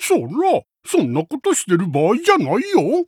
そんなことしてる場合じゃないよ。